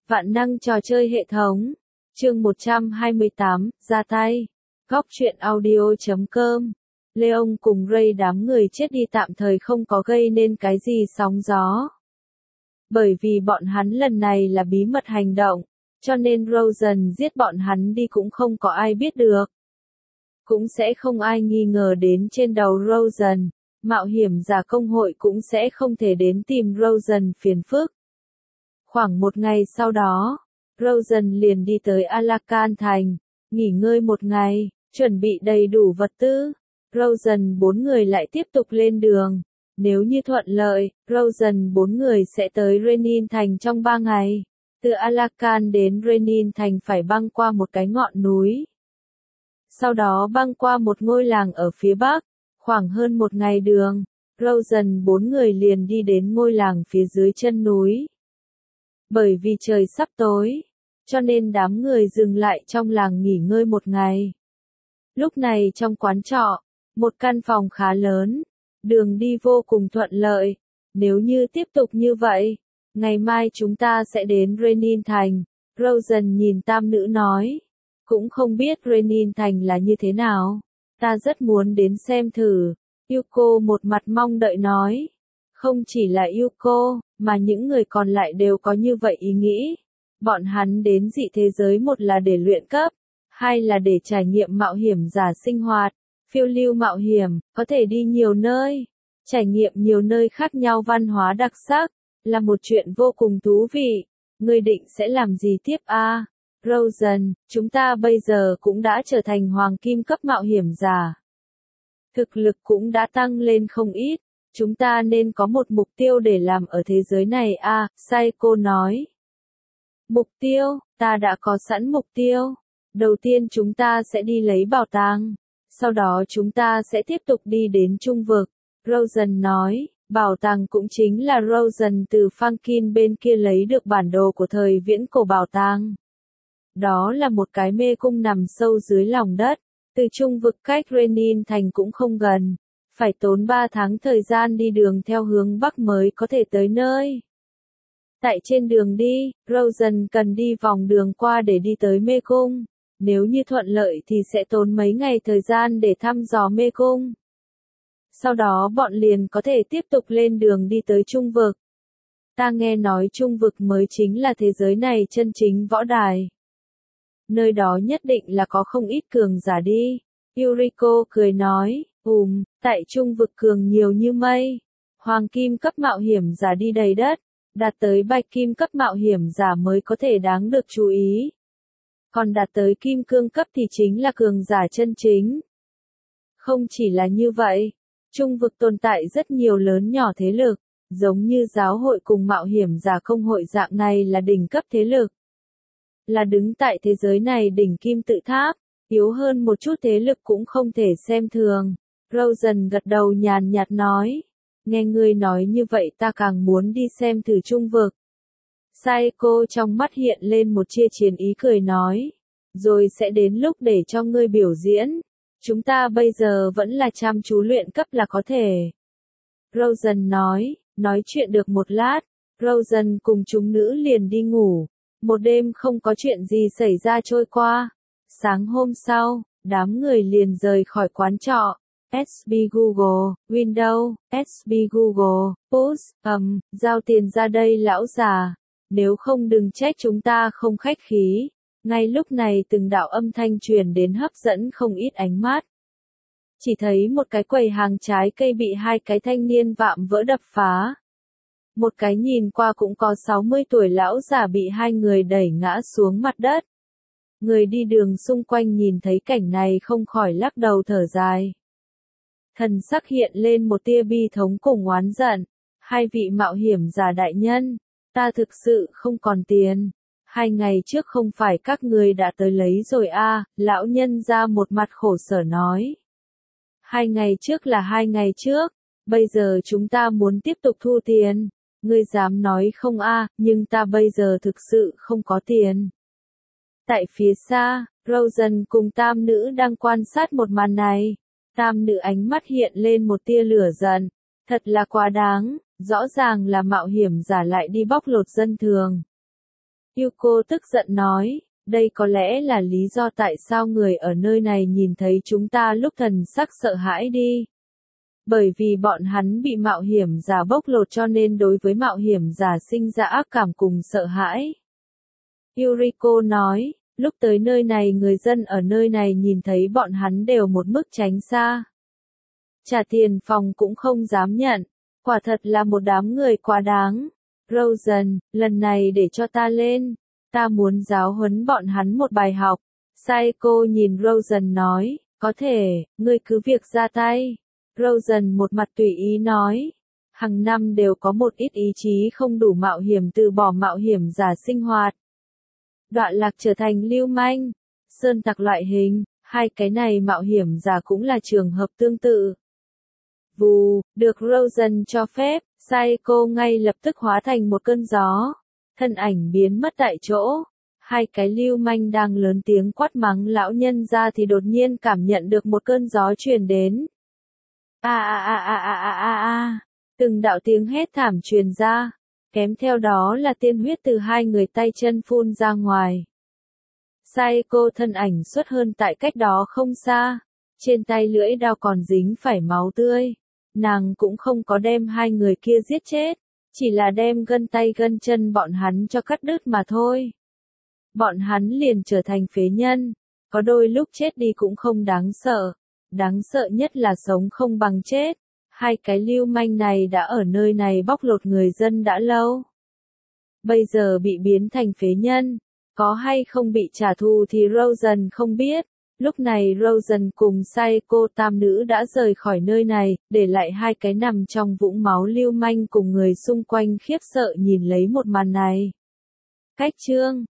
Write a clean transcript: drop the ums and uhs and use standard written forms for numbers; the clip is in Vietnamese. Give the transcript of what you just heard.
Vạn năng trò chơi hệ thống. Chương 128, ra tay. Góc truyện audio.com. Leon cùng Ray đám người chết đi tạm thời không có gây nên cái gì sóng gió. Bởi vì bọn hắn lần này là bí mật hành động, cho nên Rosen giết bọn hắn đi cũng không có ai biết được. Cũng sẽ không ai nghi ngờ đến trên đầu Rosen, mạo hiểm giả công hội cũng sẽ không thể đến tìm Rosen phiền phức. Khoảng một ngày sau đó, Rosen liền đi tới Alakan thành, nghỉ ngơi một ngày, chuẩn bị đầy đủ vật tư. Rosen 4 người lại tiếp tục lên đường. Nếu như thuận lợi, Rosen 4 người sẽ tới Renin thành trong 3 ngày. Từ Alakan đến Renin thành phải băng qua một cái ngọn núi. Sau đó băng qua một ngôi làng ở phía bắc, khoảng hơn một ngày đường, Rosen 4 người liền đi đến ngôi làng phía dưới chân núi. Bởi vì trời sắp tối, cho nên đám người dừng lại trong làng nghỉ ngơi một ngày. Lúc này trong quán trọ, một căn phòng khá lớn, đường đi vô cùng thuận lợi. Nếu như tiếp tục như vậy, ngày mai chúng ta sẽ đến Renin thành, Rosen nhìn tam nữ nói. Cũng không biết Renin thành là như thế nào, ta rất muốn đến xem thử. Yuko một mặt mong đợi nói. Không chỉ là Yuko, mà những người còn lại đều có như vậy ý nghĩ. Bọn hắn đến dị thế giới một là để luyện cấp, hai là để trải nghiệm mạo hiểm giả sinh hoạt, phiêu lưu mạo hiểm, có thể đi nhiều nơi, trải nghiệm nhiều nơi khác nhau văn hóa đặc sắc, là một chuyện vô cùng thú vị. Ngươi định sẽ làm gì tiếp a? Rosen, chúng ta bây giờ cũng đã trở thành hoàng kim cấp mạo hiểm giả. Thực lực cũng đã tăng lên không ít. Chúng ta nên có một mục tiêu để làm ở thế giới này a, Saiko nói. Mục tiêu, ta đã có sẵn mục tiêu. Đầu tiên chúng ta sẽ đi lấy bảo tàng. Sau đó chúng ta sẽ tiếp tục đi đến trung vực. Rosen nói, bảo tàng cũng chính là Rosen từ Funkin bên kia lấy được bản đồ của thời viễn cổ bảo tàng. Đó là một cái mê cung nằm sâu dưới lòng đất. Từ trung vực cách Renin thành cũng không gần. Phải tốn 3 tháng thời gian đi đường theo hướng bắc mới có thể tới nơi. Tại trên đường đi, Rosen cần đi vòng đường qua để đi tới mê cung. Nếu như thuận lợi thì sẽ tốn mấy ngày thời gian để thăm dò mê cung. Sau đó bọn liền có thể tiếp tục lên đường đi tới trung vực. Ta nghe nói trung vực mới chính là thế giới này chân chính võ đài. Nơi đó nhất định là có không ít cường giả đi. Yuriko cười nói, tại trung vực cường nhiều như mây. Hoàng kim cấp mạo hiểm giả đi đầy đất, đạt tới bạch kim cấp mạo hiểm giả mới có thể đáng được chú ý. Còn đạt tới kim cương cấp thì chính là cường giả chân chính. Không chỉ là như vậy, trung vực tồn tại rất nhiều lớn nhỏ thế lực, giống như giáo hội cùng mạo hiểm giả công hội dạng này là đỉnh cấp thế lực. Là đứng tại thế giới này đỉnh kim tự tháp, yếu hơn một chút thế lực cũng không thể xem thường. Rosen gật đầu nhàn nhạt nói, nghe ngươi nói như vậy ta càng muốn đi xem thử trung vực. Saiko trong mắt hiện lên một chia chiến ý cười nói, rồi sẽ đến lúc để cho ngươi biểu diễn. Chúng ta bây giờ vẫn là chăm chú luyện cấp là có thể. Rosen nói chuyện được một lát, Rosen cùng chúng nữ liền đi ngủ. Một đêm không có chuyện gì xảy ra trôi qua. Sáng hôm sau, đám người liền rời khỏi quán trọ. SB Google, Windows, SB Google, Push, giao tiền ra đây lão già. Nếu không đừng trách chúng ta không khách khí. Ngay lúc này từng đạo âm thanh truyền đến hấp dẫn không ít ánh mắt. Chỉ thấy một cái quầy hàng trái cây bị hai cái thanh niên vạm vỡ đập phá. Một cái nhìn qua cũng có 60 tuổi lão già bị hai người đẩy ngã xuống mặt đất. Người đi đường xung quanh nhìn thấy cảnh này không khỏi lắc đầu thở dài. Thần sắc hiện lên một tia bi thống cùng oán giận. Hai vị mạo hiểm giả đại nhân, ta thực sự không còn tiền. 2 ngày trước không phải các người đã tới lấy rồi à, lão nhân ra một mặt khổ sở nói. 2 ngày trước là 2 ngày trước, bây giờ chúng ta muốn tiếp tục thu tiền. Ngươi dám nói không a, nhưng ta bây giờ thực sự không có tiền. Tại phía xa, Rosen cùng tam nữ đang quan sát một màn này. Tam nữ ánh mắt hiện lên một tia lửa giận. Thật là quá đáng, rõ ràng là mạo hiểm giả lại đi bóc lột dân thường. Yuko tức giận nói, đây có lẽ là lý do tại sao người ở nơi này nhìn thấy chúng ta lúc thần sắc sợ hãi đi. Bởi vì bọn hắn bị mạo hiểm giả bóc lột cho nên đối với mạo hiểm giả sinh ra ác cảm cùng sợ hãi. Yuriko nói, lúc tới nơi này người dân ở nơi này nhìn thấy bọn hắn đều một mức tránh xa. Trả tiền phòng cũng không dám nhận, quả thật là một đám người quá đáng. Rosen, lần này để cho ta lên, ta muốn giáo huấn bọn hắn một bài học. Saeko nhìn Rosen nói, có thể, ngươi cứ việc ra tay. Rosen một mặt tùy ý nói, hàng năm đều có một ít ý chí không đủ mạo hiểm từ bỏ mạo hiểm giả sinh hoạt. Đoạn lạc trở thành lưu manh, sơn tặc loại hình, hai cái này mạo hiểm giả cũng là trường hợp tương tự. Vù, được Rosen cho phép, Saeko ngay lập tức hóa thành một cơn gió, thân ảnh biến mất tại chỗ. Hai cái lưu manh đang lớn tiếng quát mắng lão nhân ra thì đột nhiên cảm nhận được một cơn gió truyền đến. Từng đạo tiếng hét thảm truyền ra, kèm theo đó là tiên huyết từ hai người tay chân phun ra ngoài. Saeko thân ảnh xuất hơn tại cách đó không xa, trên tay lưỡi đao còn dính phải máu tươi. Nàng cũng không có đem hai người kia giết chết, chỉ là đem gân tay gân chân bọn hắn cho cắt đứt mà thôi. Bọn hắn liền trở thành phế nhân, có đôi lúc chết đi cũng không đáng sợ nhất là sống không bằng chết. Hai cái lưu manh này đã ở nơi này bóc lột người dân đã lâu. Bây giờ bị biến thành phế nhân, có hay không bị trả thù thì Rosen không biết. Lúc này Rosen cùng Saeko tam nữ đã rời khỏi nơi này, để lại hai cái nằm trong vũng máu lưu manh cùng người xung quanh khiếp sợ nhìn lấy một màn này. Cách chương